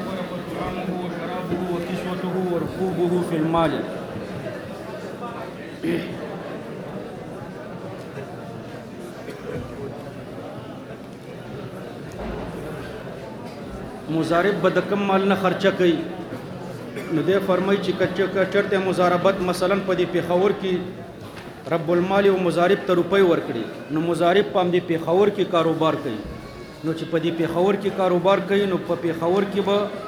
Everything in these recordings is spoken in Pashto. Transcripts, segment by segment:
سافر فطعامه وشرابه وكسوته وركوبه في المال. مضارب به د کم مال نه خرچه کوي نو دی فرمایي چې چرته مضاربت مثلا په دې پیښور کې رب المال او مضارب ته روپۍ ورکړي نو مضارب په دې پیښور کې کاروبار کوي نو چې په دې پیښور کې کاروبار کوي نو په پیښور کې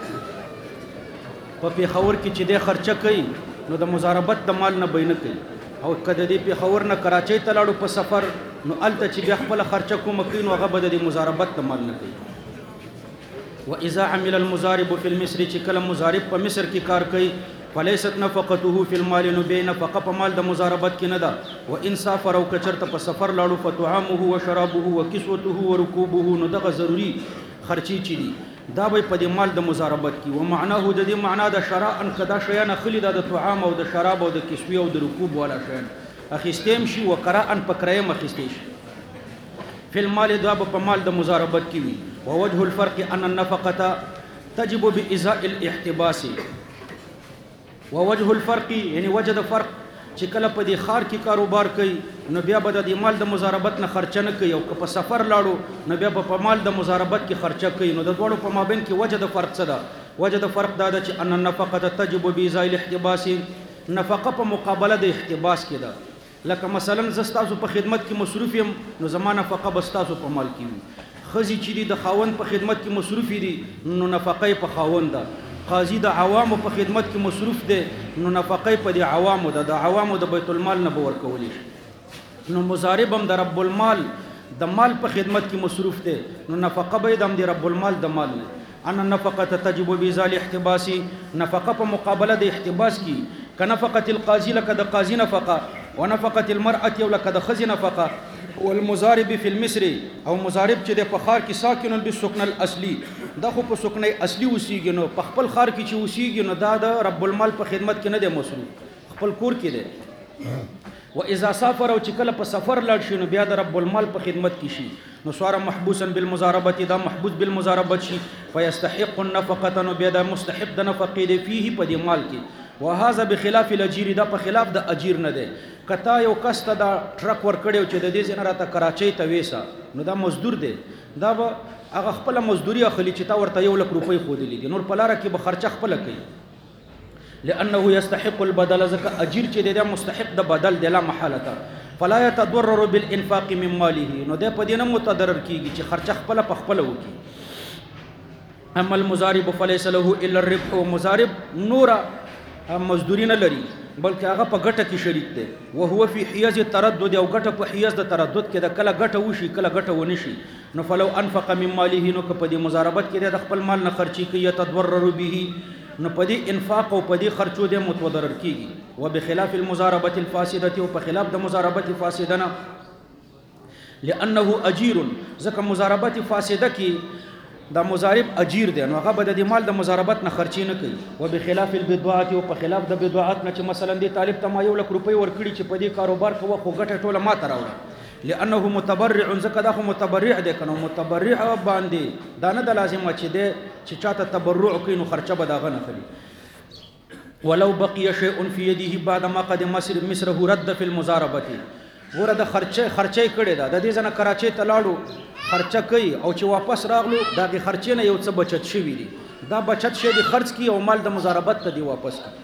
چې دی خرچه کوي نو د مضاربت د مال نه بینه کوي او کله دې پیښور نه کراچۍ ته لاړو په سفر نو الته چې بیا خپل خرچه کوم کوي نو هغه به د مضاربت د مال نه کوي. واذا عمل المضارب في المصر چې کله مضارب په مصر کې کار کوي فليست نفقته في المال نو به نفقه په مال د مضاربت کې نه ده. وان سافر او کچرته په سفر لاړو فطعامه وشرابه وكسوته وركوبه نو دغه ضروري خرچي چي دي دا به په مال د مضاربت کې. ومعناه د دې معنا د شراء ان کدا شیان خلی د طعام او د شراب او د کسوی او د رکوب ولا شیان اخیستیم شي وقراء ان پکرایم اخیستې شي في المال دا په مال د مضاربت کې وي. ووجه الفرق ان النفقه تجب بإزاء الاحتباس. ووجه الفرق یعنی وجه د فرق چې کله په دې خار کې کاروبار کوي نو بیا به د مال د مضاربت نه خرچه نه کوي او که په سفر لاړو نو بیا به په مال د مضاربت کې خرچه کوي. نو د دوړو په مابین کې وجه د فرق څه ده؟ وجه د فرق دا ده چې ان النفقه تجب بإزاء الاحتباس نفقه په مقابله د احتباس کې ده. لکه مثلا زستاسو په خدمت کې مصروف یم نو زمانه نفقه بستاسو په مال کې وي. خزي چې د خاوند په خدمت کې مصروف دي نو نفقه په خاوند ده. قاضي د عوامو په خدمت کې مصروف دي نو نفقه په د عوامو ده. د عوامو د بیت المال نه به ورکولی شي. نو مضارب هم د رب المال د مال په خدمت کې مصروف دي نو نفقه به د رب المال د مال نه. ان النفقه تجب بإزاء الاحتباس نفقه په مقابله د احتباس کې كنفقه القاضي لك د قاضي نفقه ونفقه المرأة ولك د خزي نفقه. والمضارب في المصر او مضارب چې د فخار کې ساکن بالسكن الاصلي دا خو په سکنه اصلي وسیږي نو په خپل خار کې چې وسیږي نو دا د رب المال په خدمت کې نه دی مصروف خپل کور کې دی. واذا سافر او چې کله په سفر لاړ شي نو بیا د رب المال په خدمت کې شي نو صار محبوسا بالمضاربه دا محبوس بالمضاربه شي فيستحق النفقه نو بیا د مستحق د نفقې دی فيه په دې مال کې. وهذا بخلاف الاجير دا په خلاف د اجیر نه دی. کتا یو کس ته دا ټرک ور کړیو چې د دې ځای نه راته کراچۍ ته ویسا نو دا مزدور دی دا به هغه خپل مزدوري اخلي چې تا ورته 1 لک روپۍ خودلې دي نور په لاره کې به خرچه خپل کوي لانه يستحق البدل ځکه اجیر چې دی مستحق د بدل دی لا محاله فلا يتضرر بالانفاق من ماله نو دی په دې نه متضرر کیږي چې خرچه خپل په خپل وکړي. اما المضارب فليس له الا الربح مضارب نورا مزدوري نه لري بلکې هغه په ګټه کې شریک دی. وهو في حيز التردد او ګټه په حيز د تردد کې د کله ګټه وشي کله ګټه ونشي. نو فلو انفق من ماله نو په دې مضاربت کې د خپل مال نه خرچي کوي يتضرر به نو په دې انفاق او په دې خرچو د متضرر کیږي. وبخلاف المضاربه الفاسده او په خلاف د مضاربت فاسده نه لانه اجير ځکه مضاربت فاسده کې دا مضارب اجیر دی نو هغه به د مال د مضاربت نه خرچي نه کوي. وبخلاف البضاعه او په خلاف د بضاعت نه چې مثلا دی طالب ته ما 1 لک روپۍ ورکړي چې په دې کاروبار کوه خو ګټه ټوله ما ته راوړه لانه متبرع ځکه دا خو متبرع دی کنه متبرع باندې دا نه د لازمه چې دی چې چاته تبرع کوي نو خرچه به داغه نه کوي. ولو بقي شيء في يده بعد ما قدم مصر رد في المضاربه ګوره د خرچه کړي دا د دې ځنه کراچۍ ته لاړو خرچه کوي او چې واپس راغلو دا د خرچې نه یو څه بچت شوی دی دا بچت شي د خرچ کی او مال د مضاربت ته دی واپس کی.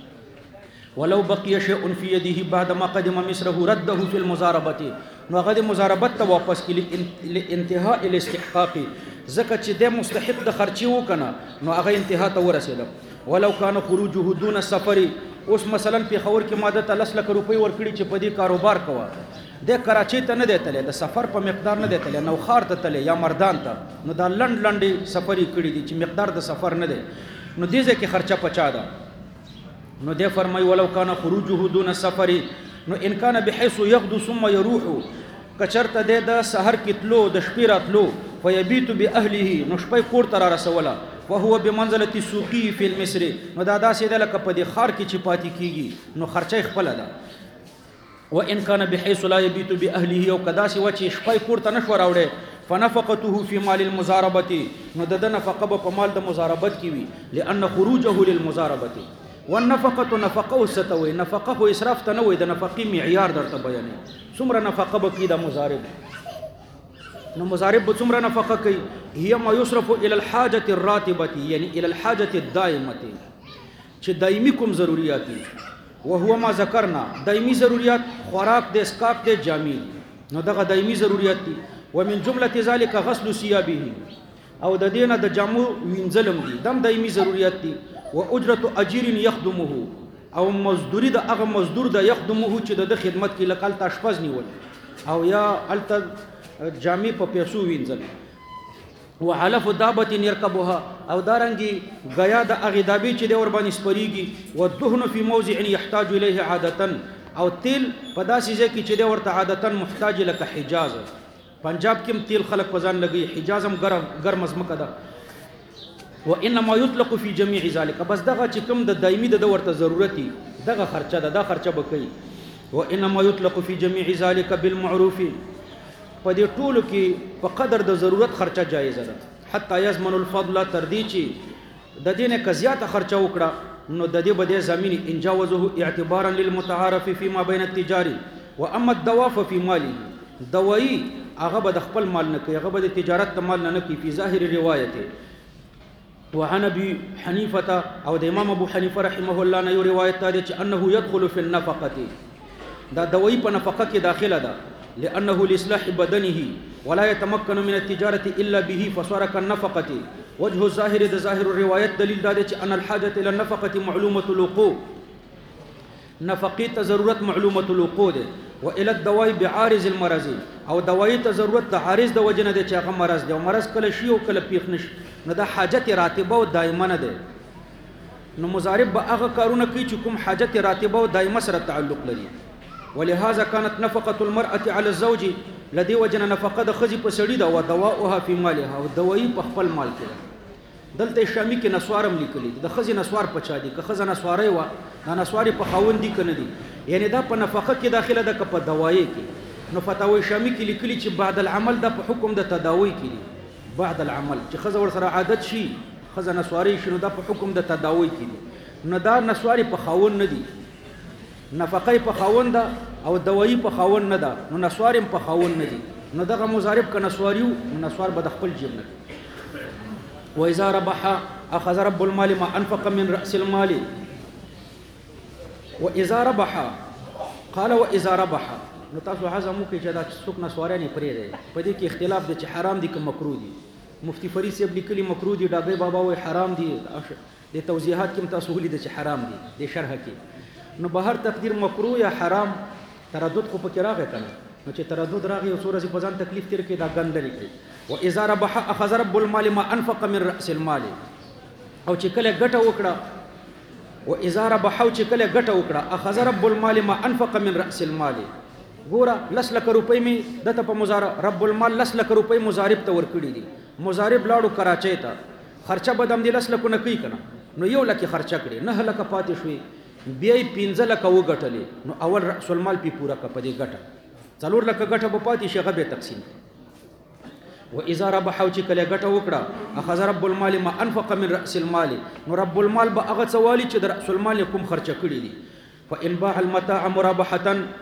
ولو بقي شيء في يده بعد ما قدم مصر رده في المضاربه نو هغه د مضاربت ته واپس کی لانتهاء الاستحقاق زکه چې د مستحق د خرچي وکنه نو هغه انتها ته ورسېده. ولو كان خروجه دون السفر اوس مثلا په خور کې ماده 10 لک روپۍ ورکړي چې په دې کاروبار کوه د کراچۍ ته نه دی تللی د سفر په مقدار نه دی تللی نو خار ته تللی یا مردان ته نو دا لنډې سفرې کړي دي چې مقدار د سفر نه دی نو دې ځای کې خرچه پچا ده. نو دی فرمای ولو کان خروجه دون السفر نو ان کان بحيث يغدو ثم يروح کچرته د سحر کې تلو د شپې راتلو فيبيت باهله نو شپې کور ته را رسوله وهو بمنزله السوقي في المصر نو دا داسې ده لکه په دې خار کې چې پاتې کیږي نو خرچه خپل ده. وان كان بحيث لا يبيت باهله او کدا سي وچې شپې کور ته نشو راوړي فنفقته في مال المزاربه نو د نفقه په مال د مزاربت کې وي لأن خروجه للمزاربه والنفقه نفقه ستوي نفقه خو اسراف ته نه وي د نفقې معیار درته بیانې څومره نفقه به کې د مزارب نو مزارب به څومره نفقه کوي هي ما يصرف الى الحاجه الراتبه يعني الى الحاجه الدائمه چې دایمي کوم ضرورت دي وهو ما ذکرنا دایمي ضرورت خوراک د اسکاپ د جامع نو دغه دایمي ضرورت دي ومن جمله ذلك غسل ثيابه او د دینه د جامو وینځلم دي دم دایمي ضرورت دي واجره اجير يخدمه او مزدوري د هغه مزدور د يخدمه چې د خدمت کې لکل تاشپز نیول او یا الته جامع په پیسو وینځل وعلف دابه يركبها او دارنګي غیا د هغه دابې چې د ور باندې سپریږي ودهن في موضع يحتاج اليه عاده او تیل په داسې ځای کې چې د ورته عادتا محتاج لکه حجاز پنجاب کې تیل خلق پزان لګي حجاز هم ګرم ازمکه ده وانما يطلق في جميع ذلك بس دغه چې کوم د دایمي د ورته ضرورتي دغه خرچه ده دا خرچه بکې وانما يطلق في جميع ذلك بالمعروف په دې ټولو کې په قدر د ضرورت خرچه جایز ده حتی یضمن الفضل تر دې چې د دې نه کزياته خرچه وکړه نو د دې بده زمين انجاوزه اعتبارا للمتعارف فيما بين التجار واما الدواف في ماله دوایی هغه به د خپل مال نه کوي هغه به د تجارت د مال نه کوي په ظاهر روایت وعن ابي حنيفه او د امام ابو حنیفه رحمه الله نه یو روایت ده چې انه يدخل في النفقه دا دوایی په نفقه کې داخله ده لانه لاصلاح بدنه ولا يتمكن من التجاره الا به فصار كالنفقه وجه الظاهر ده ظاهر الروايات دليل ده چې ان الحاجه الى النفقه معلومه الوقوع نفقه ضرورت معلومه الوقوع ده والى الدواء بعارض المرض او دوايي ضرورت د عارض د وجنه ده چې هغه مرض دی او مرض کله شي او کله پیښ نشي نو دا حاجت راتبه او دائمه نه ده نو مضارب به هغه کارونه کوي چې کوم حاجت راتبه او دائمه سره تعلق لري ولهذا كانت نفقه المراه على الزوج لدي وجنه نفقه د خزي په سړی دا او دواؤها في مالها او دوايي په خپل مال کې دلته شامی کې نسوارم لیکلي د خزي نسوار په چا دي که خزه نسواري و دا نسواري په خاوند دي کنه دي یعنی دا په نفقه کې داخله ده که په دوايي کې نو فتاوی شامی کې لیکلي چې بعد العمل د په حکم د تداوی کې دي بعد العمل چې خزه ور سره عادت شي خزه نسواري شنو دا په حکم د تداوی کې دي نو دا نسواري په خاوند نه دي نفقه په خاوند ده او دوايي په خاوند نه ده نو نسوارم په خاوند نه دي نو دغه مضارب ک نسواریو نسوار به د خپل جیب نه واذا ربح اخذ رب المال ما انفق من راس المال واذا ربح قال واذا ربح نو تاسو حزمو کې چې دا څوک نسواري نه پرې دی په دې کې اختلاف دی چې حرام دي که مکروه دي مفتی فرید صاحب لیکلي مکروه دي ډاګي بابا وای حرام دي د توضیحات کې تاسو ولید چې حرام دي د شرح کې نو بهر تقدیر مکروه یا حرام تردد خو پکې راغی کنه نو چې تردد راغی او سورې په ځان تکلیف تیر کې دا ګند لري واذا ربح اخذ رب المال ما انفق من راس المال او چې کله ګټه وکړه واذا ربح او چې کله ګټه وکړه اخذ رب المال ما انفق من راس المال ګوره لس لک روپۍ می دته په مزارب رب المال لس لک روپۍ مزارب ته ورکړي دي مزارب لاړو کراچۍ ته خرچه بدم دي لس لک نه کوي کنه نو یو لک خرچه کړي نه لک پاتې شوي بیا 15 لک وګټلې نو اول راس المال پی پورا ک پدې ګټه څلور لک ګټه په پاتې شي غبه تقسیم واذا ربح او چې کله ګټه وکړه اخذ رب المال ما انفق من راس المال نو رب المال به هغه سوالي چې د راس المال کوم خرچه کړي دي فان باع المتاع مرابحه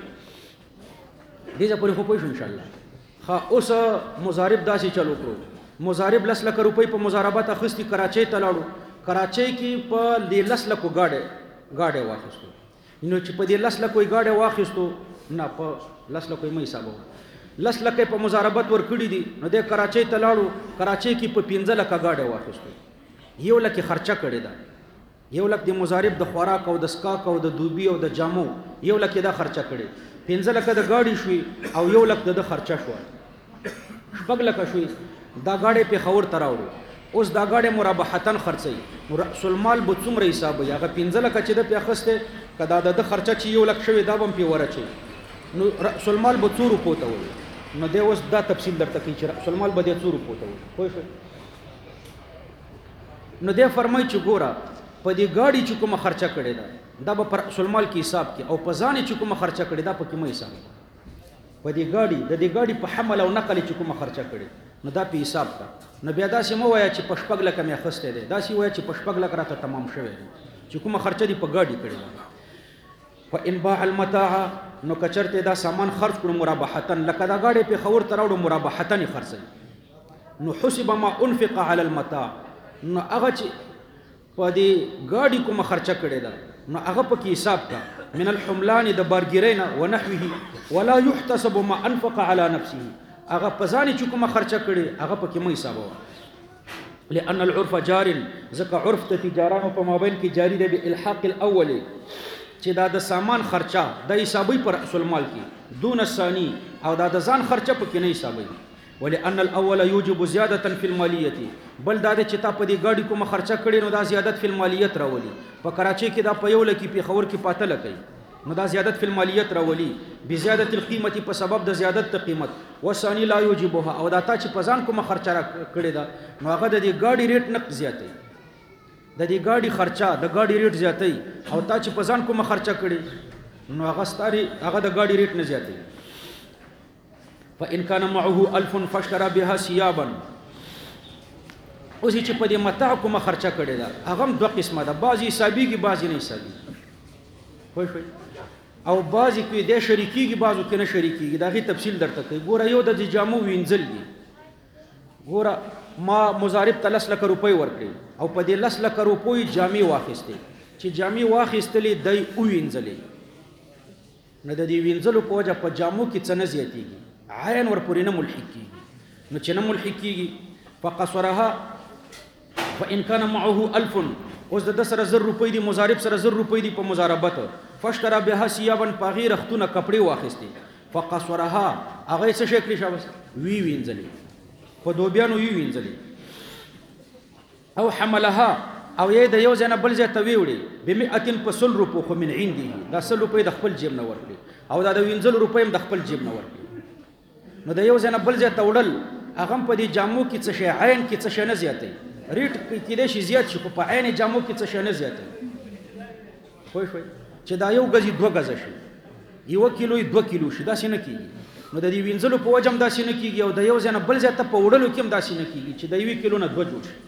دې ځپورې خو پوه ان شاء الله خا اوس مضارب داسې چلو کړو مضارب لس لک روپۍ په مضاربات اخستي کراچۍ ته لاړو کراچۍ کې په دې لس لکو گاډه واخیستو نو چې په دې لس لکو گاډه واخیستو نه په لس لکو مې حسابو لس لکه په مضاربت ور کړی دي نو د کراچۍ ته لاړو کراچۍ کې په 15 لکه گاډه واخیستو یو لکه خرچه کړی دا یو لکه د مضارب د خوراک او د سکاک او د دوبي او د جامو یو لکه دا خرچه کړی 15 لکه د گاډي شوي او یو لکه د خرچه شو شپږ لکه شوي دا گاډي په خور تراوړو اوس دا گاډي مرابحتن خرڅي رأس المال به څومره حساب یا 15 لکه چې د پیاخسته کدا د خرچه چې یو لکه شوي دا بم په ورچي نو رأس المال به 2 روپو ته وي نو د اوس دا تفصیل درته کوي چې رأس المال به 2 روپو ته وي خو نو د فرمای چې ګوره په دې گاډي چې کومه خرچه کړې ده دا به پر رأس المال کې حساب کې او په ځان چې کومه خرچه کړې ده په کې مې حساب په دې گاډي د دې گاډي په حمل او نقل چې کومه خرچه کړې نو دا په حساب کا. نو بیا داسې مه وایه چې په 6 لکه مې اخیستی دی، داسې وایه چې په 6 لکه راته تمام شوی دی چې کومه خرچه دي په ګاډي کړې ده. فإن باع المتاع نو کچرته دا سامان خرج کړو مرابحتن، لکه دا ګاډي پېښور ته راوړو مرابحتن یې خرڅوي، نو حسب ما انفق على المتاع، نو هغه چې په دې ګاډي کومه خرچه کړې ده نو هغه پکې حساب کا من الحملان د بارګیرۍ نه ونحوه، ولا يحتسب ما انفق على نفسه، هغه په ځان چې کومه خرچه کړې هغه پکې مه حسابوه. لأن العرف جار، ځکه عرف ته تجارانو په مابین کې جاری دی بالحاق الاول، چې دا د سامان خرچه د حسابي پر رأس المال کې دون الثاني، او دا د ځان خرچه پکې نه حسابوي. ولأن الأول يوجب زيادة في المالية، بل دا چې تا په دې ګاډي کومه خرچه کړې نو دا زیادت فی المالیت راولي. په کراچۍ کې دا په 1 لکه پېښور کې 5 لکه نو دا زیادت فی المالیت راولي بزیادت القیمت، په سبب د زیادت د قیمت. وثاني لا يوجبها، او دا تا چې په ځان کومه خرچه کړې ده نو هغه د دې ګاډي ریټ نه زیاتوي، د دې ګاډي خرچه د ګاډي ریټ زیاتوي، او تا چې په ځان کومه خرچه کړې نو هغه ستاري هغه د ګاډي ریټ نه زیاتوي. فإن كان معه 1000 فاشترى بها ثيابا، اوس چې په دې متاع کومه خرچه کړې ده هغه هم دوه قسمه ده، بعضې حسابېږي بعضې نه حسابېږي، پوه شوئ، او بعضې کې دی شریکېږي بعضو کې نه شریکېږي، د هغې تفصیل درته کوي. ګوره یو د جامو وینځل دي، ګوره ما مضارب ته 10 لکه روپۍ ورکړې او په دې 10 لکه روپۍ جامې واخیستې، چې جامې واخیستلې دی ووینځلې، نو د دې وینځلو په وجه په جامو کې څه نه زیاتېږي، عین ورپورې نه ملحق کېږي. نو چې نه ملحق کېږي فقصرها، فإن كان معه 1000، اوس د سره 1000 روپۍ دي، مضارب سره 1000 روپۍ دي په مضاربت، فاشترى بها ثيابا، په هغې رختونه کپړې واخیستې، فقصرها هغه یې څه شی کړي شاباس وینځلې، په دوبیانو وینځلې، او حملها، او یې د یو ځای نه بل ځای ته ویوړې، ب100 په 100 روپو، خو من عنده، دا 100 روپۍ د خپل جیب نه ورکړي، او دا د وینځلو روپۍ هم د خپل جیب نه ورکړي. نو د یو ځای نه بل ځای ته وړل هغه هم په دې جامو کې څه شی عین کې څه شی نه زیاتوي، ریټ کېدای شي زیات شي خو په عین جامو کې څه شی نه زیاتوي، پوه شوئ، چې دا 1 غزي 2 غزه شي، 1 کیلو 2 کیلو شي، داسې نه کېږي. نو د دې وینځلو په وجه هم داسې نه کېږي، او د یو ځای نه بل ځای ته په وړلو کې هم داسې نه کېږي چې د 1 کیلو نه 2 جوړ شي.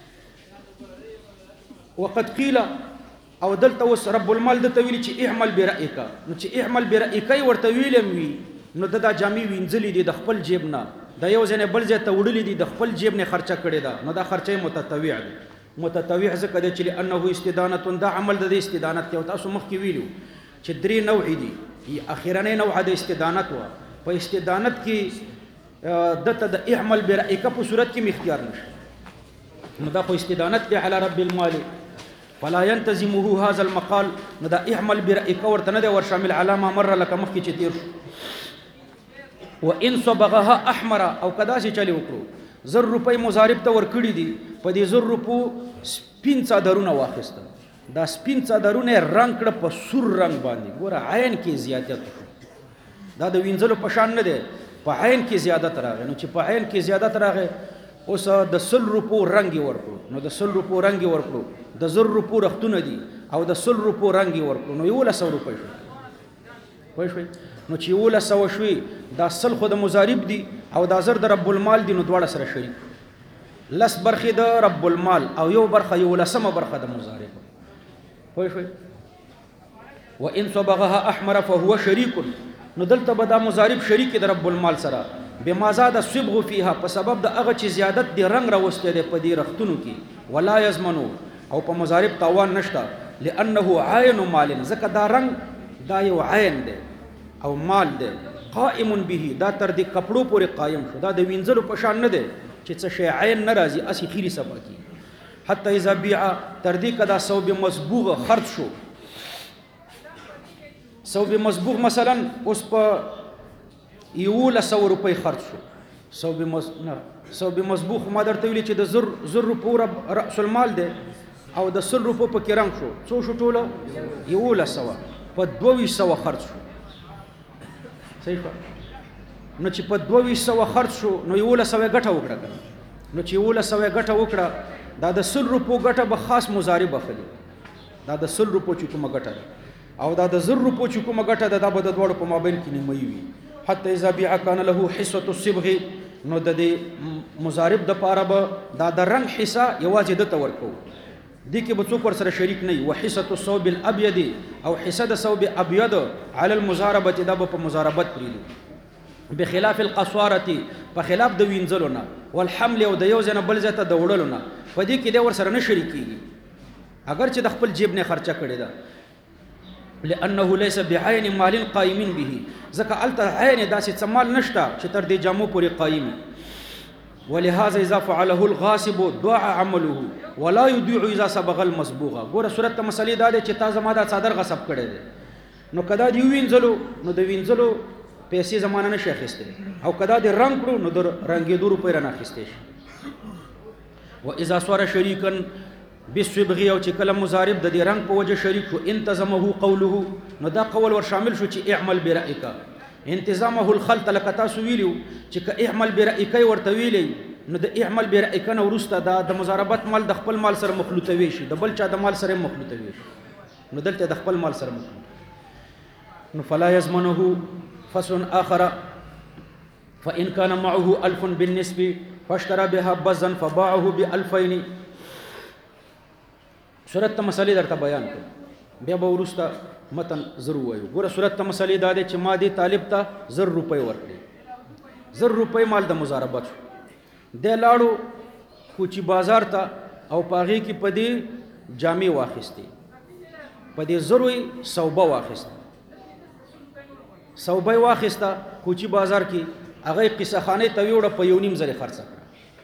وقد قیل، او دلته اوس رب المال دته ویلي چې اعمل برأیک، نو چې اعمل برأیک ورته ویلم وي نو د دا جامې وینځلې دي د خپل جیب نه، د یو ځای نه بل ځای ته وړلې دي د خپل جیب نه خرچه کړې ده، نو دا خرچه متطوع ده. متطوع ځکه دی چې لأنه استدانة، دا عمل د استدانت دی، او تاسو مخکې ویلو چې 3 نوع دي، اخیرنۍ نوع د استدانت وه، په استدانت کې دته د اعمل برأیک په صورت کې اختیار نشي، نو دا خو استدانت دی علی رب المال، فلا ينتزمه هذا المقال، نو دا اعمل برأیک ورته نه دی ور شامل علامه مره لکه مخکې چې تیر شو. وان صبغها احمر، او کدا چې چلی وکړو 1000 روپۍ مضارب ته ورکړي دي، په دې 1000 روپو سپین څادرونه واخیستل، دا سپین څادرونه رنګ کړه په سور رنګ باندې، ګوره عین کې زیادت، دا د وینځلو په شان نه دی، په عین کې زیادت راغی. نو چې په عین کې زیادت راغی اوس د 100 روپو رنګ ورکړو، نو د 100 روپو رنګ ورکړو، د 1000 روپو رختونه دي او د 100 روپو رنګ ورکړو، نو 1100 روپۍ شو، پوه شوئ. نو چې 1100 شوي، دا 100 خو د مضارب دي او دا 1000 د رب المال دي، نو دواړه سره شریک، 10 برخې د رب المال او یو برخه 11مه برخه د مضارب، پوه شوئ. وان صبغها احمر فهو شریک، نو دلته به دا مضارب شریک د رب المال سره، بما زاد الصبغ فيها، په سبب د هغه چې زیادت دی رنگ راوستی دی په دې رختونو کې، ولا یضمنو، او په مضارب تاوان نشته، لانه عین مال، ځکه دا رنگ دا یو عین دی او مال دی، قائم به، دا تر دې کپړو پورې قایم شو، دا د وینځلو په شان نه دی چې څه شی عین نه راځي اسی خیری صفا کی، حتی اذا بیع، تر دې که دا ثوب مصبوغ خرڅ شو، ثوب مصبوغ مثلا اوس په 1100 روپۍ خرڅ شو، ثوب مصبوغ ما درته ویلي چې د 1000 روپو رأس المال دی، او د 100 روپو پکې رنګ شو، څو شو ټوله 1100، په 2200 خرڅ شو، صحیح شو. نو چې په 2200 خرڅ شو نو 1100 ګټه وکړه، نو چې 1100 ګټه وکړه، دا د 100 روپو ګټه به خاص مضارب اخلي، دا د 100 روپو چې کومه ګټه ده، او دا د 1000 روپو چې کومه ګټه ده، دا به د دواړو په مابین کې نیمایي وي. حتی اذا بیع کان له حصة الصبغ، نو د دې مضارب د پاره به دا د رنگ حصہ یوازې د تور کو دي کې به څوک ور سره شریک نه وي وحصه الثوب الابيض او حصه د ثوب ابيض على المضاربه دا به په مضاربت پریدو بخلاف القصواره په خلاف د وینځلو نه والحمل او د یو ځنه بل ځته د وړلو نه په دې کې د ور سره نه شریکيږي اگر چې د خپل جیب نه خرچه کړي دا لانه ليس بعين مال قائم به ځکه الته عین داسې څمال نشته چې تر دې جامو پورې قائم ولهذا اذا فعله الغاصب ضاع عمله ولا يضيع اذا سبق المسبوغه ګوره صورت مسلې دا ده چې تا زما دا صادر غصب کړي دي نو کدا دی وینځلو نو د وینځلو پیسې زمانه نشي اخیستل او کدا دی رنگ کړو نو د رنگې دورو په رانه اخیستل شي و اذا صار شريكا بالصبغ او چې کلم مضارب د دې رنگ په وجه شریک شو انتظمه قوله نو دا قول ور شامل شو چې اعمل برائک انتظامه الخلط لك تاسو ویلو چې اعمل برائک ورته ویلی نو د اعمل برائک نو ورسته د مضاربت مال د خپل مال سره مخلوطوي شي د بل چا د مال سره مخلوطوي شي نو دلته د خپل مال سره مخلوط نو فلا يضمنه فصل اخر فان كان معه 1000 بالنسبه فاشترى بها بزا فباعه ب2000 صورت ته مسلې درته بیان کړ بیا به ورسته متن ضرور وایو ګوره صورت ته مسلې دا دی چې ما دې طالب ته 1000 روپۍ ورکړي 1000 روپۍ مال د مضاربت شو دی لاړو کوچی بازار ته او په هغې کې په دې جامې واخیستې په دې 1000 صوبه واخیسته صوبه یې واخیسته کوچی بازار کې هغه یې قصه خانې ته ویوړه په 1.5 خرڅه کړه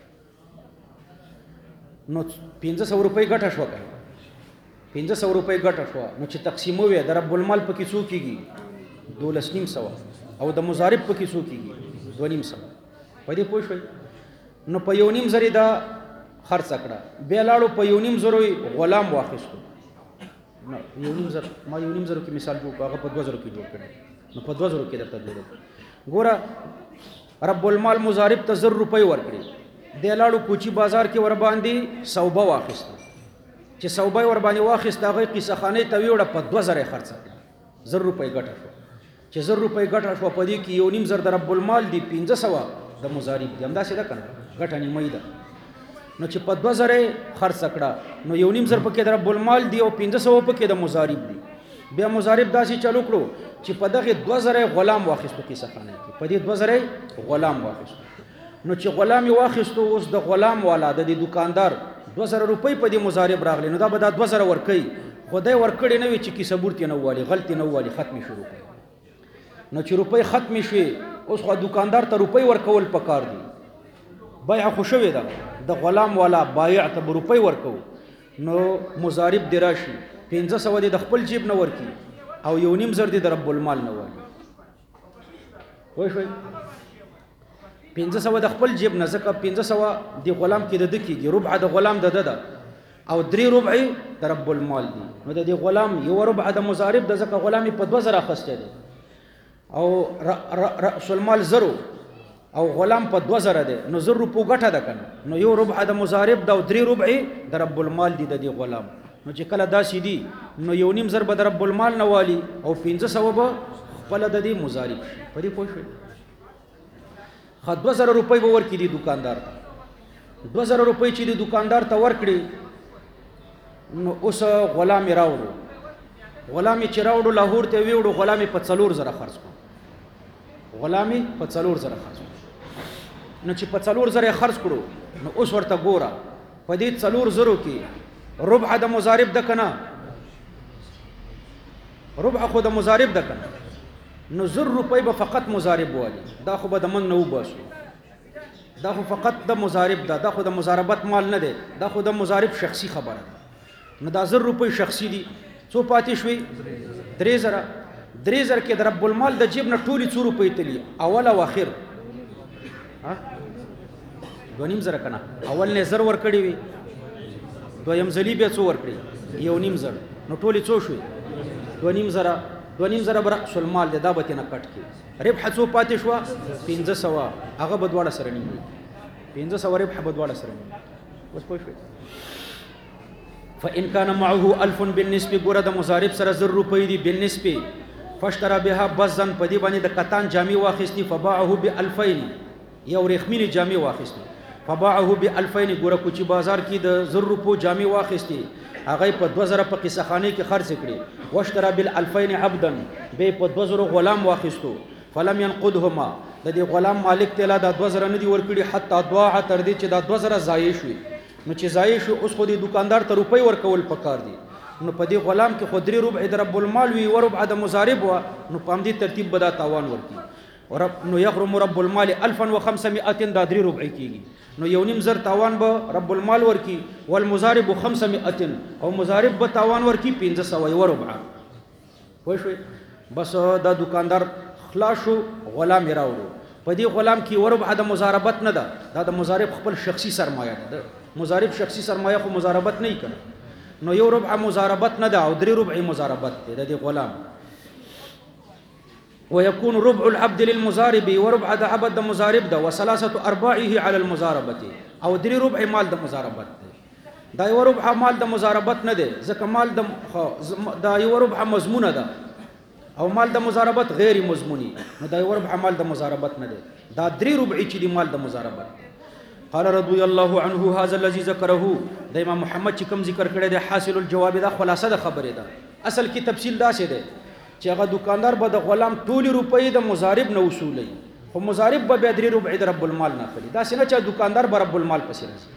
نو 1500 روپۍ ګټه شوه که 1500 روپۍ ګټه شوه نو چې تقسیموي د رب المال پکې څو کېږي 12.5 او د مضارب پکې څو کېږي 2.5 په دې پوه شوئ نو په 1.5 دا خرڅه کړه بیا لاړو په 1.5 غلام واخیستو نو 1.5 ما 1.5 کې مثال جوړ کړ هغه په 2000 کې جوړ کړ نو په 2000 کې درته جوړ ګوره رب المال مضارب ته 1000 روپۍ ورکړي دی لاړو کوچی بازار کې ور باندې صوبه واخیسته چې صوبه ور باندې واخیسته هغه قصه خانې ته ویوړه په 2000 خرڅه کړه 1000 روپۍ ګټه شو چې 1000 روپۍ ګټه شو په دې کې 1.5 د رب المال دی 1500 د مضارب دی همداسې ده کنه ګټه نیمه ده نو چې په 2000 خرڅ کړه نو 1.5 پکې د رب المال دی او 1500 پکې د مضارب دی بیا مضارب داسې چالو کړو چې په دغه 2000 غلام واخیستو قصه خانې کې په دې 2000 غلام واخیستو نو چې غلام واخیستو اوس د غلام والا د دکاندار 2000 روپۍ په دې مضارب راغلی نو دا به دا 2000 ورکوي خدای ورکړي نه وي چې کیسه بورتي نه والی غلطي نه والی ختمي شروع کړي نو چې روپۍ ختمي شوې اوس خو دکاندار ته روپۍ ورکول پکار دي بایع خو شوې ده د غلام والا بایع ته روپۍ ورکو نو مضارب دی راشي 1500 د خپل جیب نه ورکی او 1.5 د رب المال نه والی وای شوي 1500 د خپل جیب نه ځکه 1500 د غلام کې د دکیږي ربع د غلام د ده او 3 ربع د رب المال دي نو د غلام یو ربع د مضارب د ځکه غلامي په 2000 اخسته دي او رأس المال 0 او غلام په 2000 ده نو 0 روپو ګټه ده کنه نو یو ربع د مضارب د 3 ربع د رب المال دي د غلام نو چې کله دا سیدی نو 1.5 د رب المال نه والی او 1500 به خپل د دې مضارب شي په دې پوه شئ 2000 روپۍ به ورکړي دي دکاندار ته 2000 روپۍ چې د دکاندار ته ورکړي نو اوس غلام راوړو غلام چې راوړو لاهور ته ویوړو غلام په 4000 خرڅ کړو غلام په 4000 خرڅ کړو نو چې په 4000 خرڅ کړو نو اوس ورته ګوره په دې 4000 کې ربع د مضارب ده کنه ربع خو د مضارب ده کنه نو 1000 روپۍ به فقط مضارب والی دا خو به د من نه وباسو دا خو فقط د مضارب ده دا خو د مضاربت مال نه دی دا خو د مضارب شخصي خبره ده نو دا 1000 روپۍ شخصي دي څو پاتې شوي 3000 کې د رب المال د جیب نه ټولې 2 روپۍ تلي اول او اخر ها 2.5 کنه اول نه 1000 ورکړي وي دویم ځلې بیا څو ورکړي 1.5 نو ټولې څو شوي 2.5 رأس المال دا به نه کټ کی ربح څو پاتې شو 1500 هغه به دواړه سره نیمه 1500 ربح به دواړه سره نیمه اوس پوه شئ فإن كان معه 1000 بالنسبه ګوره د مضارب سره 1000 روپۍ دي بالنسبه فاشترى بها بزن په دې باندې د کتان جامې واخیستي فباعه ب2000 یو رخمینی جامې واخیستي فباعه ب2000 ګوره کوچی بازار کې د 1000 روپو جامې واخیستې هغه په 2000 په قصه خانه کې خرڅ کړي واشترى بال2000 عبدا به په 2000 غلام واخیستو فلم ينقضهما د دې غلام مالک ته لا د 2000 نه دی ورکړي حتی ضاع تر دې چې د 2000 ضایع شوي نو چې ضایع شو اوس خو د دکاندار ته روپۍ ورکول پکار دي نو په دې غلام کې خو 3 ربع د رب المال وي و ربع د مضارب و نو په همدې ترتیب به دا تاوان ورکړي ورب نو یغرم رب المال 1500 دا 3 ربع کېږي نو 1.5 زر تاوان به رب المال ورکی والمضارب 500 او مضارب به تاوان ورکی 1500 و ربع پوه شئ بس دا دکاندار خلاص شو غلام یې راوړو په دې غلام کې وربع د مضاربت نه ده دا د مضارب خپل شخصي سرمایه ده مضارب شخصي سرمایه خو مضاربت نه کړي نو 1 ربع مضاربت نه ده او 3 ربع مضاربت ده د غلام ويكون ربع العبد للمضارب وربع د عبد د مضارب ده وثلاثه ارباعه على المضاربه او 3 ربع مال د مضاربت ده دا 1 ربع مال د مضاربت نه ده ځکه مال د 1 ربع مضمونه ده او مال د مضاربت غیر مضمونی نو دا 1 ربع مال د مضاربت نه ده دا 3 ربع چې دی مال د مضاربت قال رضي الله عنه هذا الذي ذكره د امام محمد چې کوم ذکر کړی دی حاصل الجواب دا خلاصه د خبره ده اصل کې تفصیل دا څه ده چې هغه دکاندار به د غلام ټول روپۍ د مضارب نه وصولې خو مضارب به 3 ربع د رب المال نه اخلي دا څنګه چې دکاندار به رب المال پسې راځي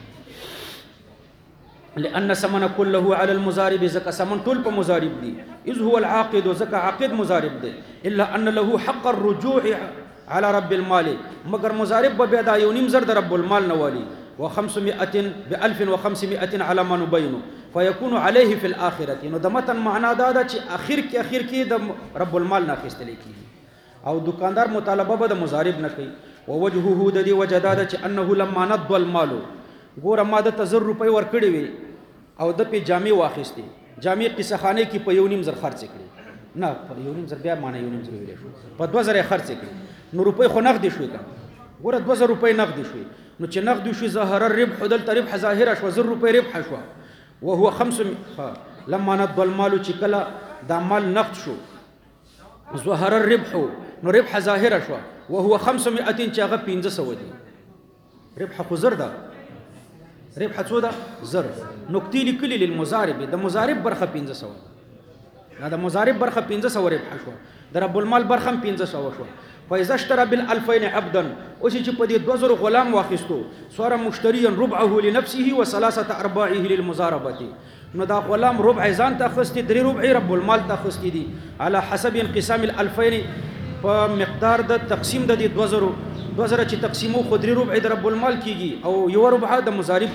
لأن ثمن كله على المضارب زكا ثمن طول په مضارب دي اذ هو العاقد وزكا عاقد مضارب دي الا ان له حق الرجوع على رب المال مگر مضارب به دا 1.5 زر د رب المال نوالي و500 ب1500 على ما نبينه فيكون عليه في الاخره نو د متن معنا دا چې اخر کې د رب المال نه اخیستل کیږي او دکاندار مطالبه به د مضارب نه کوي ووجهه د دې وجه دا چې انه لما نض المال ګوره ما د 1000 روپۍ ورکړې وي او د په جامې واخیستې جامې قصه خانه کې په 1.5 زر خرڅ کړې نه په 1.5 زر بیا معنی 1.5 زر ویل شو په 2000 خرڅ کړې نو روپۍ خو نقد شوې کنه ګوره 2000 روپۍ نقد شوې نو چې نقد شوې ظاهر الربح دلته ربح ظاهره شو 1000 روپۍ ربح شو وهو 500 لما نض المال چې کله دا مال نقد شو ظاهر الربح نو ربح ظاهره شو وهو 500 چې هغه 1500 دي ربح خو زر ده ربح څو ده زر نقطې لیکلي للمضارب د مضارب برخه 1500 دا د مضارب برخه 1500 ربح شو د رب المال برخه 1500 شو فاذا اشترى بال2000 عبدا او چې په دې 2000 غلام واخیستو صار مشتريا ربعه لنفسه وثلاثه ارباعه للمضاربه نو دا غلام ربع ځان ته خستي 3 ربع رب المال ته خستي دي على حسب انقسام ال2000 په مقدار د تقسیم د 2000 چې تقسیمو خو 3 ربع د رب المال کیږي او 1 ربع د مضارب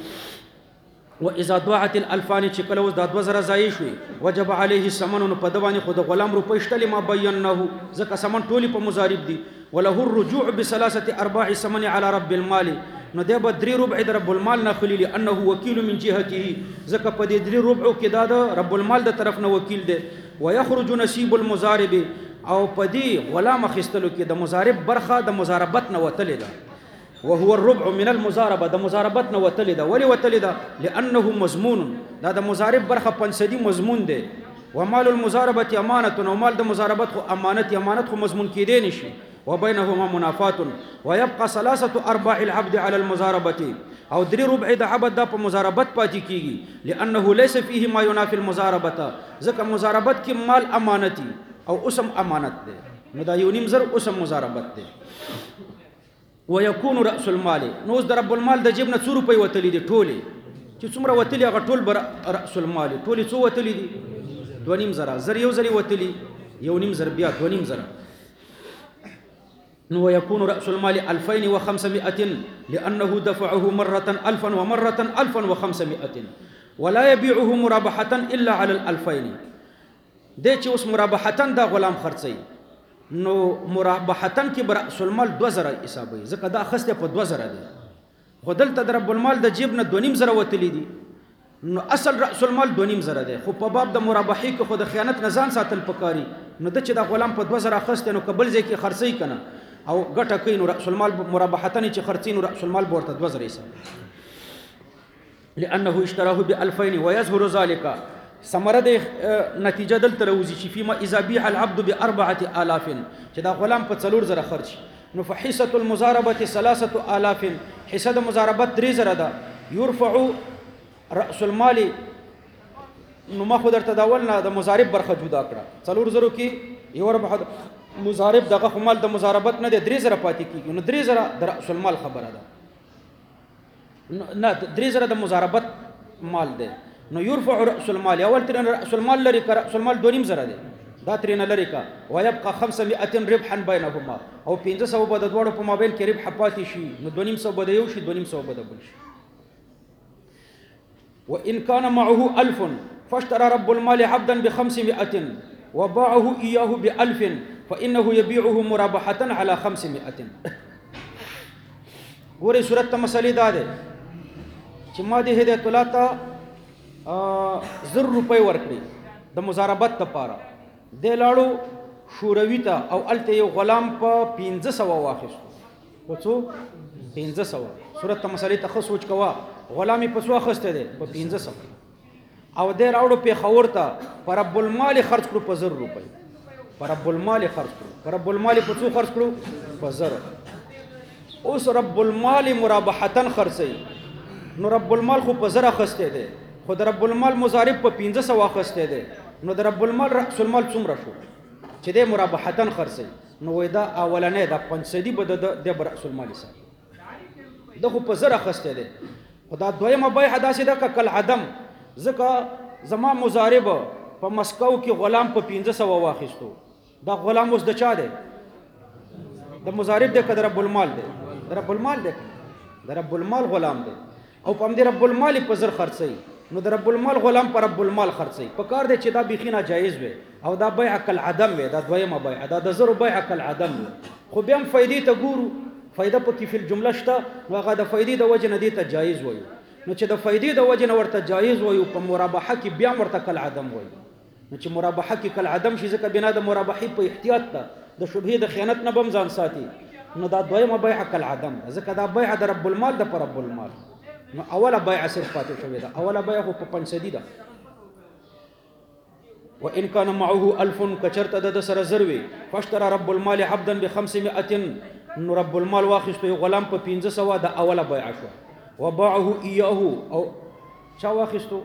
کیږي واذا ضاعت الالفان چې کله اوس د 2000 ضایع شوي وجب عليه الثمن نو په دوانې خو د غلام روپۍ شتلې ما بیننه ځکه ثمن ټولی په مضارب دي وله الرجوع بثلاثه ارباع ثمن على رب المال نو دی به 3 ربع د رب المال نه خلی لانه وکیل من جهته ځکه په دې 3 ربع کې دا د رب المال د طرف نه وکیل دی ويخرج نصيب المضارب او په دې غلام اخیستلو کې د مضارب برخه د مضاربت نه وتلې ده وهو الربع من المضاربه د مضاربت نه وتلې ده ولی وتلې ده لانه مضمون دا د مضارب برخه پنځدي مضمون دی ومال المضاربه امانه او مال د مضاربت خو امانت خو مضمون کېدی نشي وبينهما منافات ويبقى ثلاثه ارباع العبد على المضاربه او 3 ربع د عبد د په مضاربت پاتې کیږي لانه ليس فيه ما ينافي المضاربه ځکه مضاربت کې مال امانتي او اسم امانت ده نو دا 1.5 زر اسم مضاربت ده ويكون راس المال نو د رب المال د جیب نه 2 روپۍ وتلې دي ټوله چې څومره وتلې هغه ټول بر راس المال ټوله څو وتلې دي 2.5 زر زر یو زر وتلې 1.5 زر بیا 2.5 زر نو ويكون راس المال 2500 لانه دفعه مره 1000 ومره 1500 ولا يبيعه مرابحه الا على ال2000 د چې اوس مرابحتن دا غلام خرڅي نو مرابحتن کې راس المال 2000 حسابي ځکه دا خسته په 2000 دي خو دلته د رب المال د جیب نه 2.5 زره وتلې دي نو اصل راس المال 2.5 زره دی خو په باب د مرابحي کې خو د خیانت نه ځان ساتل پکاري نو د چې دا غلام په 2000 خسته نو قبل ځکه خرڅي کنه او ګټه کوي نو راس المال مرابحتن چې خرڅي نو راس المال ورته 2000 حساب لانه اشتراه ب2000 ويظهر ذلك ثمره د نتیجه دلته راوځي چې فيما اذا بيع العبد ب4000 چې دا غلام په 4000 خرج نو فحصة المزاربة 3000 حصه د مزاربت 3000 ده يرفع رأس المال نو ما خو درته دا ولنه د مزارب برخه جدا کړه 4000 کې یو ربح مزارب دغه خو مال د مزاربت نه دی 3000 پاتې کیږي نو 3000 د رأس المال خبره ده نه 3000 د مزاربت مال دی نو يرفع رأس المال اول ترين رأس المال لري رأس المال 2.5 دی دا ترين لري کا ويبقى 500 ربحا بينهما او 500 به د دوړو په مابین کې ربح پاتې شي نو 2.5 به د یو شي 2.5 به د بل شي وان كان معه 1000 فاشترى رب المال عبدا ب500 وباعه اياه ب1000 فانه يبيعه مرابحه على 500 ګورې صورت ته مسلې دا ده چې ما د هدایت الله ته 1000 روپۍ ورکړي د مزاربت لپاره د لاړو شوروي ته او الته یو غلام په 1500 واخیستو وڅو 1500 صورت ته مسلې ته سوچ کوا غلامي په څو اخسته ده په 1500 او د راوړو په خور ته پر رب المال خرج کړو په 1000 روپۍ پر رب المال خرج کړو پر رب المال په څو خرج کړو په 1000 اوس رب المال مرابحتن خرڅي نو رب المال خو په 1000 اخسته ده خو د رب المال مضارب په 1500 واخسته ده نو د رب المال رأس المال څومره شو چې د مرابحتن خرڅي نو وای دا اولنې د 500 به د رأس المال سره د خو په 1000 اخسته ده خدا دویمه بیع داسې ده کل عدم ځکه زما مضارب په مسکو کې غلام په 1500 واخیستو دا غلام اوس د چا دی د مضارب دی که د رب المال دی د رب المال دی د رب المال غلام دی او په همدې رب المال په 1000 خرڅي نو د رب المال غلام پر رب المال خرڅي په کار دی چې دا بیخي ناجایز وي او دا بیع کل عدم وي دا دویمه بیع دا د 1000 بیع کل عدم وي خو بیا هم فائدې ته ګورو فائدہ پکې فی الجمله شته نو هغه د فائدې د وجه نه دی ته جایز وایو نو چې د فائدې د وجه نه ورته جایز وایو په مرابحه کې بیا ورته کل عدم وایو نو چې مرابحه کې کل عدم شي ځکه بنا د مرابحې په احتیاط ته د شبهې د خیانت نه بم ځان ساتي نو دا دویمه بیع کل عدم ځکه دا بیع د رب المال د پر رب المال نو اوله بیع صرف پاتې شوې ده اوله بیع خو په 500 ده وان كان معه 1000 کچرته د سره زروي فاشترى رب المال عبدا ب500 نو رب المال واخیستو غلام په 1500 د اوله بیع شو وباعه اياه او چا واخیستو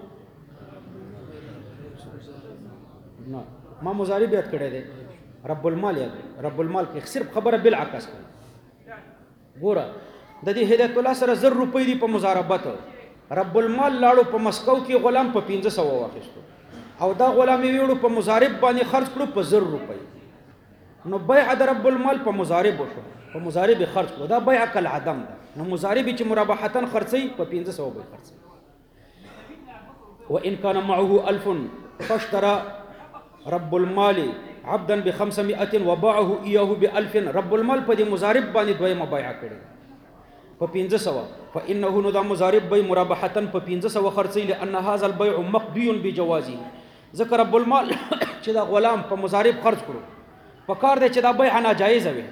نه ما مضارب یاد کړی دی رب المال یاد رب المال کې صرف خبره بالعکس ګوره د دې هدایت الله سره 1000 روپۍ دی په مزاربت رب المال لاړو په مسکو کې غلام په 1500 واخیستو او دا غلام ویړو په مضارب باندې خرج کړو په 1000 روپۍ نو بیع د رب المال په مضارب وشو په مضارب خرج کړو دا بیع کل عدم ده نو مضارب چې مرابحتن خرڅي په 1500 به خرڅي وان كان معه 1000 فاشترى رب المال عبدا ب500 وباعه اياه ب1000 رب المال په دې مضارب باندې دویمه بیع کړي په 1500 فانه نو دا مضارب به مرابحتن په 1500 خرڅي لان هذا البيع مقضي بجوازه ذکر رب المال چې دا غلام په مضارب خرج کړو په کار دی چې دا بیع ناجایز وي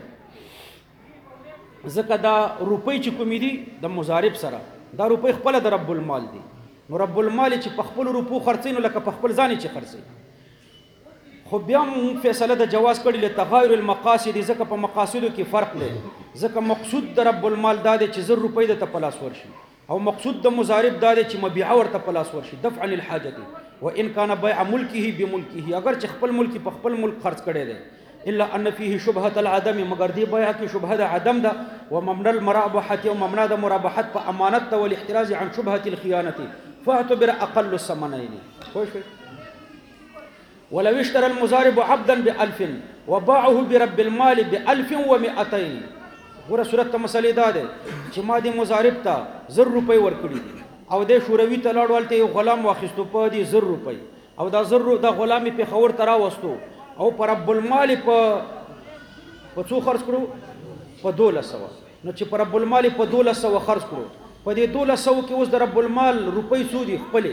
ځکه دا روپۍ چې کومې دي د مضارب سره دا روپۍ خپل د رب المال دي نو رب المال چې په خپل روپو خرڅي نو لکه په خپل ځان چې خرڅي خو بیا فیصله د جواز کړي له تغایر المقاصد ځکه په مقاصدو کې فرق دی ځکه مقصود د رب المال دا دی چې 1000 روپۍ د تپلاس ورشي او مقصود د مضارب دا دی چې مبيعه ورته پلاس ورشي دفعا للحاجه وان كان بيع ملكه بملكه اگر چې خپل ملک په خپل ملک خرڅ کړي دی الا ان فيه شبهه العدم مگر دی بیع کې شبهه د عدم ده وممنع المرابحه وممنع د مرابحت په امانت والاحتراز عن شبهه الخيانه فاعتبر اقل الثمنين خوش ولو اشترى المزارب عبدا ب1000 وباعه برب المال ب1200 ګوره صورت ته مسلې دا ده چې ما د مزارب ته 1000 روپۍ ورکړي او د شوروي ته لاړ ولته غلام واخیستو په دې 1000 روپۍ او دا 1000 د غلامي په خور ترا وستو او پر رب المال په څو خرج کړو په 1200 نو چې پر رب المال په 1200 خرج کړو په دې 1200 کې اوس د رب المال روپۍ سودي خپل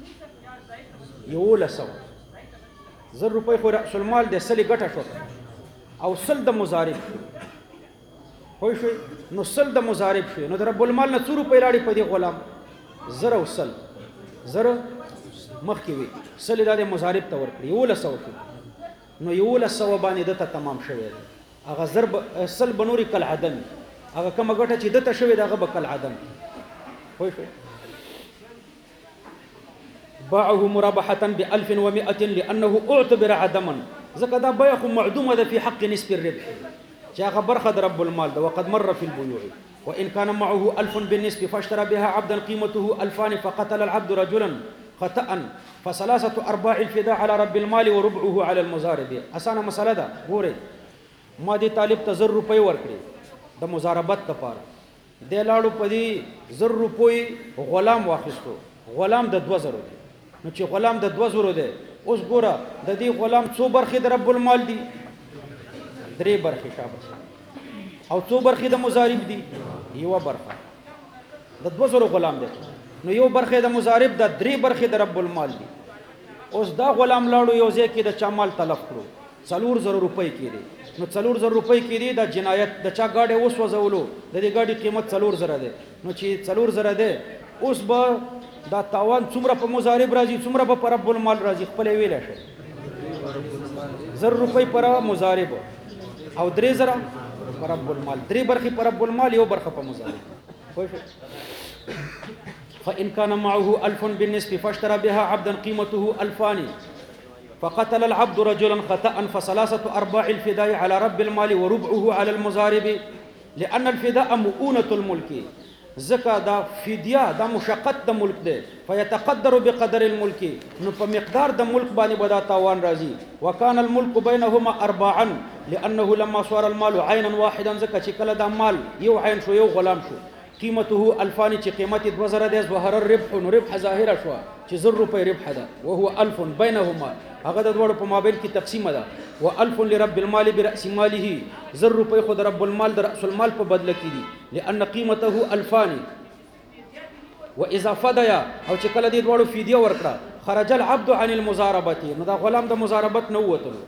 1100 1000 روپۍ خو رأس المال د سلی ګټه شو او سل د مضارب خو شو نو سل د مضارب شو نو د رب المال نه 100 روپۍ راړي په دې غلام زر او سل زر مخکې وي سل د مضارب ته ورکړي 1100 نو 1100 باندې د ته تمام شوی هغه ضرب سل بنوري کل عدم هغه کومه ګټه چې دته شوې ده هغه به کل عدم پوه شوې. باعه مرابحة ب1100 لأنه اعتبر عدما ځکه دا بیع خو معدومه ده في حق نسب الربح چې هغه برخه د رب المال ده. وقد مر في البيوع وإن كان معه 1000 بالنسب فاشترى بها عبدا قيمته 2000 فقتل العبد رجلا خطأ فثلاثة أرباع الفداء على رب المال وربعه على المزارب. اسانه مسله ده. ګوره ما دې طالب ته 1000 روپۍ ورکړي د مزاربت لپاره دی لاړو په دې 1000 روپۍ غلام واخیستو. غلام د 2000 دی نو چې غلام د 2000 دی اوس ګوره د دې غلام څو برخې د رب المال دي 3 برخې شابه او څو برخې د مزارب دي یو برخه د 2000 غلام دی نو یو برخه د مزارب د 3 برخې د رب المال دي. اوس دا غلام لاړو یو ځای کې د چا مال تلف کړو 4000 روپۍ کې دي نو 4000 روپۍ کې دي د جنایت د چا گاډي اوس وزولو د دې گاډي قیمت 4000 ده نو چې 4000 ده اوس به دا تاوان څومره په مزارب راځي څومره په رب المال راځي خپل ویل شي 1000 روپۍ پر مزارب او 3000 پر رب المال 3 برخې پر رب المال یو برخه په مزارب. فإن كان معه 1000 بالنسب فاشترى بها عبدا قيمته 2000 فقتل العبد رجلا خطأ فثلاثة أرباع الفداء على رب المال وربعه على المزارب لأن الفداء مؤونة الملك زکا دا فدیه دا مشقت د ملک ده فيتقدر بقدر الملك نو په مقدار د ملک باندې بدا تاوان راځي. وكان الملك بينهما أرباعا لأنه لما صار المال عينا واحدا زکا چې کله دا مال یو عین شو یو غلام شو قیمته 2000 چې قیمت 2000 ده ظهر الربح نو ربح ظاهره شو چې 1000 روپۍ ربح ده وهو 1000 بينهما هغه د دوړو په مابین کې تقسیم ده و1000 لرب المال برأس ماله 1000 روپۍ خو د رب المال د رأس المال په بدله کې دي لأن قیمته 2000 واذا فدیا او چې کله دې دوړو فدیه ورکړه خرج العبد عن المزاربه نو دا غلام د مزاربت نه وته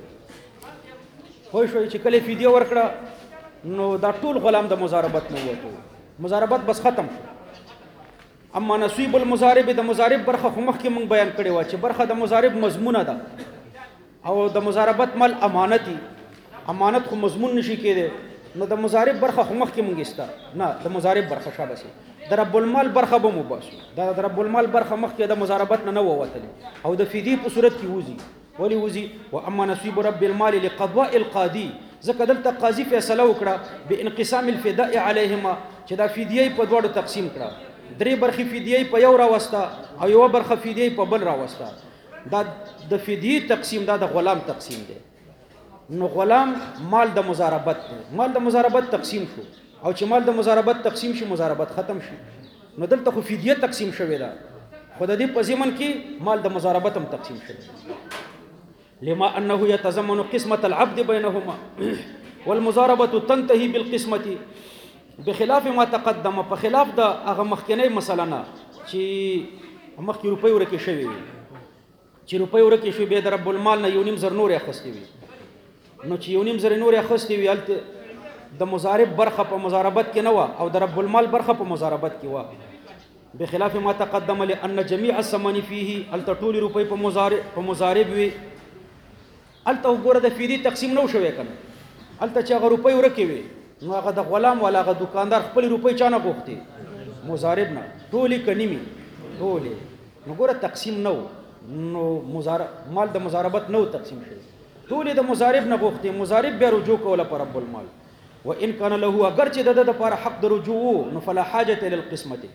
خو شوي چې کله فدیه ورکړه نو دا ټول غلام د مزاربت نه وته مزاربت بس ختم شو. اما نصیب المزارب د مزارب برخه خو مخکې مونږ بیان کړی و چې برخه د مزارب مضمونه ده او د مزاربت مال امانتي امانت خو مضمون نشي کېده نو د مزارب برخه خو مخکې مونږ استا نه د مزارب برخه شابه سي د رب المال برخه به مو باسو د رب المال برخه مخکې د مزاربت نه ووتل او د فدی په صورت کې وزي ولی وزي واما نصيب رب المال لقضاء القاضي ځکه دلته قاضي فیصله وکړه بانقسام الفداء عليهما چې دا فدیه په دوړو تقسیم کړه 3 برخې فدیه په یو راوسته او یو برخه فدیه په بل راوسته. دا د فدیه تقسیم دا د غلام تقسیم دی نو غلام مال د مزاربت دی مال د مزاربت تقسیم شو او چې مال د مزاربت تقسیم شي مزاربت ختم شي نو دلته خو فدیه تقسیم شوی دا خو د دې په ضمن کې مال د مزاربت هم تقسیم شوی لما انه يتضمن قسمه العبد بينهما والمزاربه تنتهي بالقسمه بخلاف ما تقدم په خلاف د هغه مخکنی مسله نه چې مخکې روپۍ ورکې شوی وي چې روپۍ ورکې شوی به د رب المال نه 1.5 نور اخستې وي نو چې 1.5 نور اخستې وي هلته د مزارب برخه په مزاربت کې نه و او د رب المال برخه په مزاربت کې و بخلاف ما تقدم لان جميع الثمن فيه هلته ټول روپۍ په مزارب وي هلته وګوره د فدی تقسیم نو شوی کنه هلته چې هغه روپۍ ورکې وي نو هغه د غلام ولا هغه دکاندار خپل روپۍ چانه غوښتي مزارب نه ټولې کنيمي ټولې نو ګوره تقسیم نو مال د مزاربت نو تقسیم شوی ټولې د مزارب نه غوښتي مزارب بیا رجوع کوله پر رب المال وان كان له اگر چې د لپاره حق د رجوع نو فلا حاجه للقسمه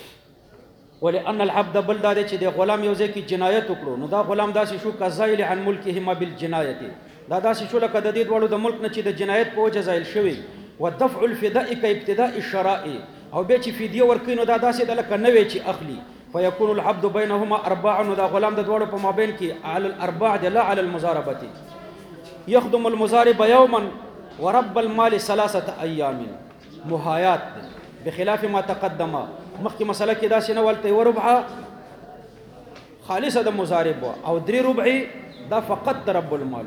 ولأن العبد بلدا چې د غلام یو ځکه جنایت وکړو نو دا غلام داسې شو کزایل عن ملکهما بالجنایت دا داسې شو لکه د دې ډول د ملک نه چې د جنایت په وجه زایل شوی ودفع الفداء كابتداء الشرائع او به چې فدیه ورکینو دا داسې د لکه نوې چې اخلي فيكون العبد بينهما ارباع نو دا غلام د دوړو په مابین کې على الارباع لا على المزاربه يخدم المزارب يوما ورب المال 3 ايام محايات بخلاف ما تقدم مخکې مسله کې دا سينه ولته وربع خالصه د مزارب او 3 ربع دا فقط رب المال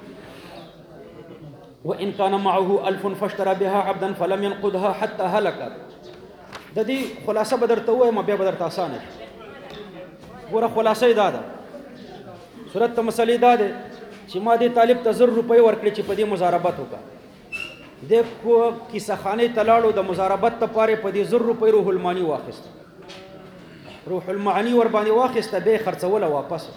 وإن كان معه 1000 فاشترى بها عبدا فلم ينقضها حتى هلكت د دې خلاصه بدرته وایم بیا بدرته اسانه ګوره خلاصه دا ده صورت مسلې دا ده چې ما دې طالب ته 1000 روپۍ ورکړي چې په دې مزاربت وکړه د کیسه خانه تلاړو د مزاربت لپاره په دې 100 روپۍ روح المانی واخیسته روح المعانی ور باندې واخیسته به خرڅوله واپس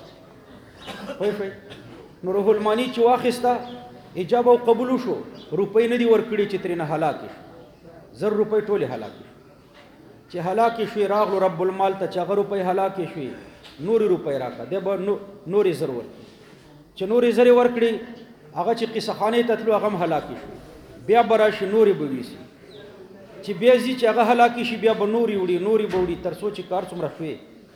وای نو روح المانی چې واخیسته اجابه او قبول شو روپۍ نه دی ورکړي چې ترنه هلاک شي 100 روپۍ ټوله هلاک چې هلاک شي راغلو رب المال ته چې هغه روپۍ هلاک شي نوري روپۍ راکړه د به نوري زر ورکړي چې نوري زر ورکړي هغه چې قصه خانه ته تلو هغه هلاک شي بیا براشي نوري بويسي چې بیا زی چې هغه هلاک شي بیا به نوري وړي تر سوچ کار څومره شوي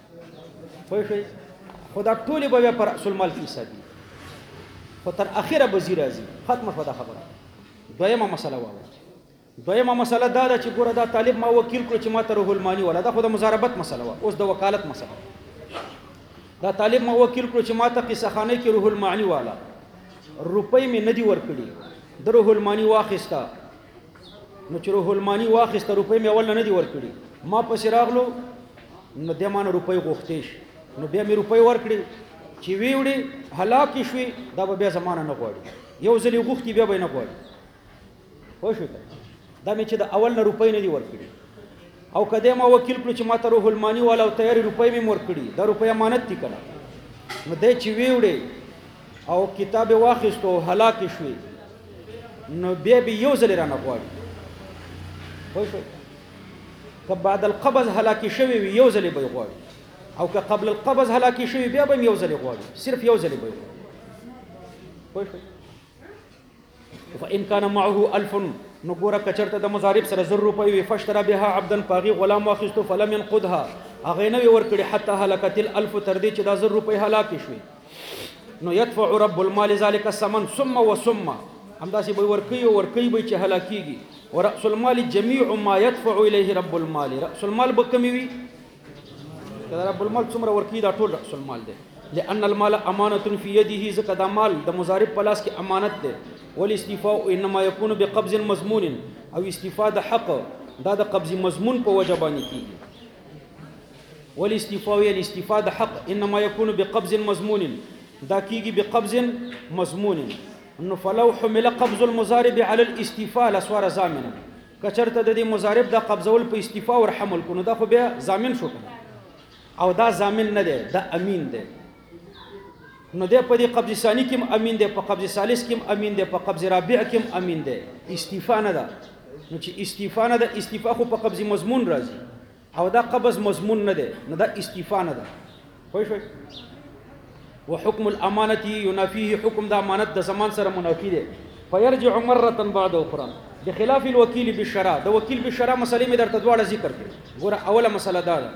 خو شي خدا ټول به پر رسول مال کې حسابي خو تر اخره به زی راځي ختمه شو دا خبره دویمه مسله وایي دویمه مسله دا ده چې ګوره دا طالب ما وکیل کړ چې ما ته روح المانی ولا دا خو د مزاربت مسله وه اوس د وکالت مسله دا طالب ما وکیل کړ چې ما ته قصه خانه کې روح المانی والا روپۍ مې ندی ورکړي د روح المانی واخیسته نو چې روح المانی واخیسته روپۍ مې اول نه دی ورکړي ما پسې راغلو نو د ما نه روپۍ غوښتې شي نو بیا مې روپۍ ورکړي چې ویوړې هلاک شوي دا به بیا زمانه نه غواړي یو ځل یې غوښتي بیا به یې نه غواړي پوه شوې دا مې چې د اول نه روپۍ نه دي ورکړي او که ما وکیل کړو چې ما ته روح المانی والا او تیارې روپۍ مې ورکړي دا روپۍ امانت دي که نه نو دی چې ویوړې او کتاب واخیستو هلاک شوي نو بیا به یو ځل رانه غواړي پوه شوې که بعد القبض هلاکي شوی وي یو ځل به یې غواړي او که قبل القبض هلاکي شوی بیا به یو ځل غواړي صرف یو ځل به یې غواړي پوه شوې فإن كان معه 1000 نو ګوره کچرته د مضارب سره 100 روپۍ وي فاشترى بها عبدا پاغي غلام واخیستو فلم ينقضها هغه نه ورکړي حتی هلكت الالف تر دې چې دا 100 روپۍ هلاک شوي نو يدفع رب المال ذلك الثمن ثم وثم همداسې به ورکوي به چې هلاکیږي ورأس المال جميع ما يدفع اليه رب المال رأس المال به کمی وي کله رب المال څومره ورکوي دا ټول رأس المال دی لأن المال امانه في يده ځکه دا مال د مضارب په لاس کې امانت دی والاستيفاء انما يكون بقبض مضمون او استفاده حق دا د قبض مضمون په وجه باندې کیږي والاستيفاء يعني استفاده حق انما يكون بقبض مضمون دا کیږي بقبض مضمون انه فلو حمل قبض المضارب على الاستيفاء لصار ضامنا کچرته د دې مضارب دا قبضول په استيفاء ور حمل کو نو دا خو بیا ضامن شو او دا ضامن نه دی دا امین دی نو دی په دې قبض ثانی کې امین دی په قبض ثالث کې امین دی په قبض رابع کې امین دی استيفاء نه ده نو چې استيفاء نه ده استيفاء خو په قبض مضمون راځي او دا قبض مضمون نه دی نو دا استيفاء نه ده خو شوي وحكم الامانه ينافيه حكم د امانت د زمان سره منافي دی فيرجع مره بعد اخرى بخلاف الوكيل بالشراء د وکیل بالشراء مسلې مې درته دواړه ذکر کړې ګوره اوله مسله دا ده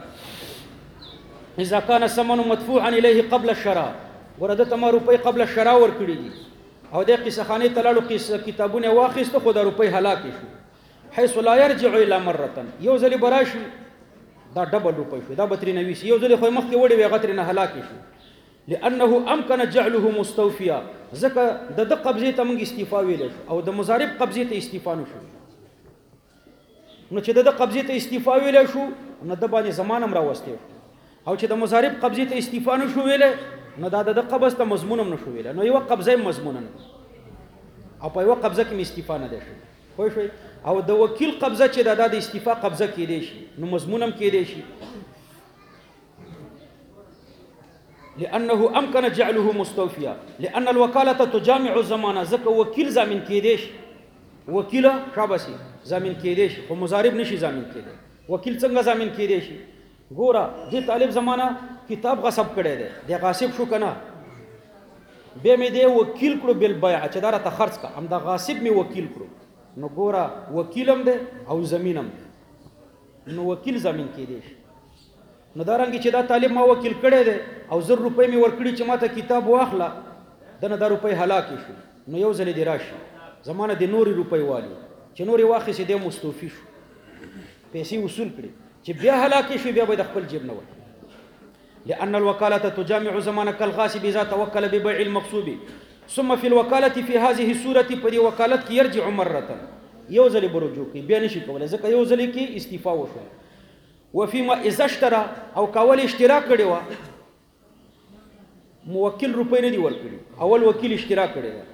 اذا كان الثمن مدفوعا اليه قبل الشراء ګوره د تما روپۍ قبل الشراء ورکړي دي او د قصه خانه تلاړو قصه کتابونه واخیسته خو د روپۍ هلاک شو حيث لا يرجع الى مره یو ځل براشي دا ډبل روپۍ شو دا بتري نوي یو ځل خو مخکې وړي وي غترنه هلاک شو لانه امكن جعله مستوفيا ځکه د قبضه ته موږ استیفا ویل او د مضارب قبضه ته استیفا نشو نو چې د قبضه ته استیفا ویل شو نو د باندې زمانم راوستي او چې د مضارب قبضه ته استیفا نشو ویل نو دا د قبض ته مضمونم نشو ویل نو یو قبضه مضمون او په یو قبضه کې استیفا نه ده خو شوي او د وکیل قبضه چې د استیفا قبضه کې دی شي نو مضمونم کې دی شي لانه امكن جعله مستوفيا لان الوكاله تجامع الزمانه ځکه وکیل ضامن کېدی شي وکیل شابسي ضامن کېدی شي خو مضارب نشي ضامن کېدی وکیل څنګه ضامن کېدی شي ګوره دې طالب زمانہ کتاب غصب کړی دی د غاصب شو کنه به مې دی وکیل کړو بل بیع چې داره ته خرڅ کا هم د غاصب می وکیل کړو نو ګوره وکیلم دی او زمینم دی نو وکیل ضامن کېدی شي نو دا رنګ چې دا طالب ما وکیل کړی دی او 100 روپۍ می ورکړي چې ماته کتاب واخله دنه دا روپۍ هلاک شو نو یو ځل دی راشي زمانه د نوري روپۍ والی چې نوري واخیسي دی مستوفي شو پیسې وصول کړي چې بیا هلاک شي بیا به د خپل جیب نه ورکړي لأن الوكالة تجامع زمان كالغاصب إذا توكل ببيع المغصوب ثم في الوكالة في هذه الصورة بدي وكالة يرجع مرة يوزل برجوكي بيانشي كولا زكا يوزل كي استيفاء وشو وفيما إذا اشترى أو كاول اشتراك كدوا موكل روپۍ نه دی ورکړي اول وکیل اشتراک کړي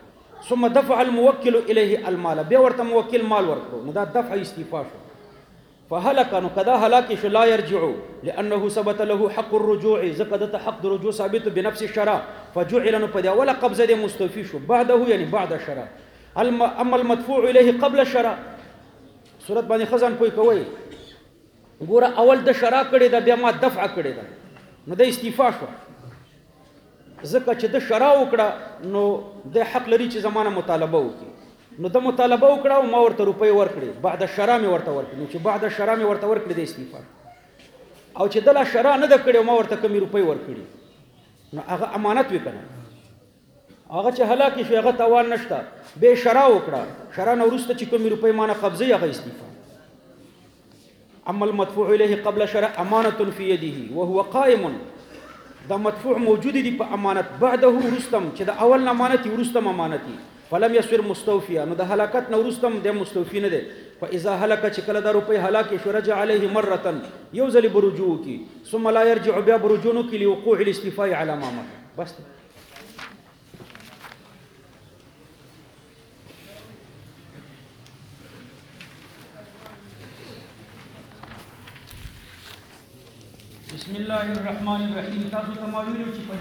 ثم دفع الموکل الیه المال، بیا ورته موکل مال ورکړو، نو دا دفع استیفا شو. فهلك نو کدا هلاک شو، لا يرجع لانه ثبت له حق الرجوع، ځکه دته حق د رجوع ثابت بنفس الشرع، فجعل نو په دې اوله قبضه د مستوفي شو، بعده یعنی بعد الشرع. اما المدفوع الیه قبل الشرع، صورت باندې خزان کوئی کوي ګوره اول د شرع کړي دا بیا ما دفع کړي دا، نو د استیفا شو، ځکه چې د شرع وکړه نو د حق لري چې زمانه مطالبه وکړي، نو د مطالبه وکړه او ما ورته روپۍ ورکړي، بعد الشرع مې ورته ورکړي، نو چې بعد الشرع مې ورته ورکړي د استیفا، او چې دله شرع نه ده کړې او ما ورته کمې روپۍ ورکړي، نو هغه امانت وي که نه، هغه چې هلاک شو هغه تاوان نشته، بې شرع وکړه، شرع نه وروسته چې کومې روپۍ ما نه قبضوي هغه استیفا. اما المدفوع الیه قبل شرع امانة فی یده وهو قائم، دا مدفوع موجود دی په امانت، بعده ورستم چې د اول امانتي ورستم امانتي، فلم يصير مستوفيا، نو د هلاکت نو ورستم د مستوفی نه دی. فاذا هلك چې کله دا روپۍ هلاک شو، رجع عليه مره، یو ځل برجوع کی، ثم لا يرجع بیا برجوع نو کی لوقوع الاستيفاء على ما مضى. بس بسم الله الرحمن الرحیم. تاسو ته ما ویلو چې